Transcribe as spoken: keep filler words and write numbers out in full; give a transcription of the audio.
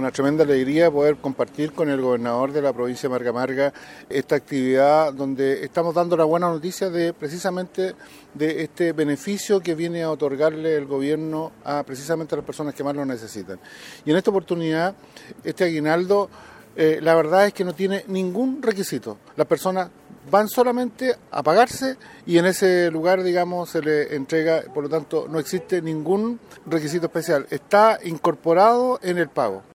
una tremenda alegría poder compartir con el gobernador de la provincia de Marga Marga esta actividad donde estamos dando la buena noticia de precisamente de este beneficio que viene a otorgarle el gobierno a precisamente a las personas que más lo necesitan. Y en esta oportunidad, este aguinaldo, eh, la verdad es que no tiene ningún requisito. Las personas van solamente a pagarse y en ese lugar, digamos, se le entrega, por lo tanto, no existe ningún requisito especial. Está incorporado en el pago.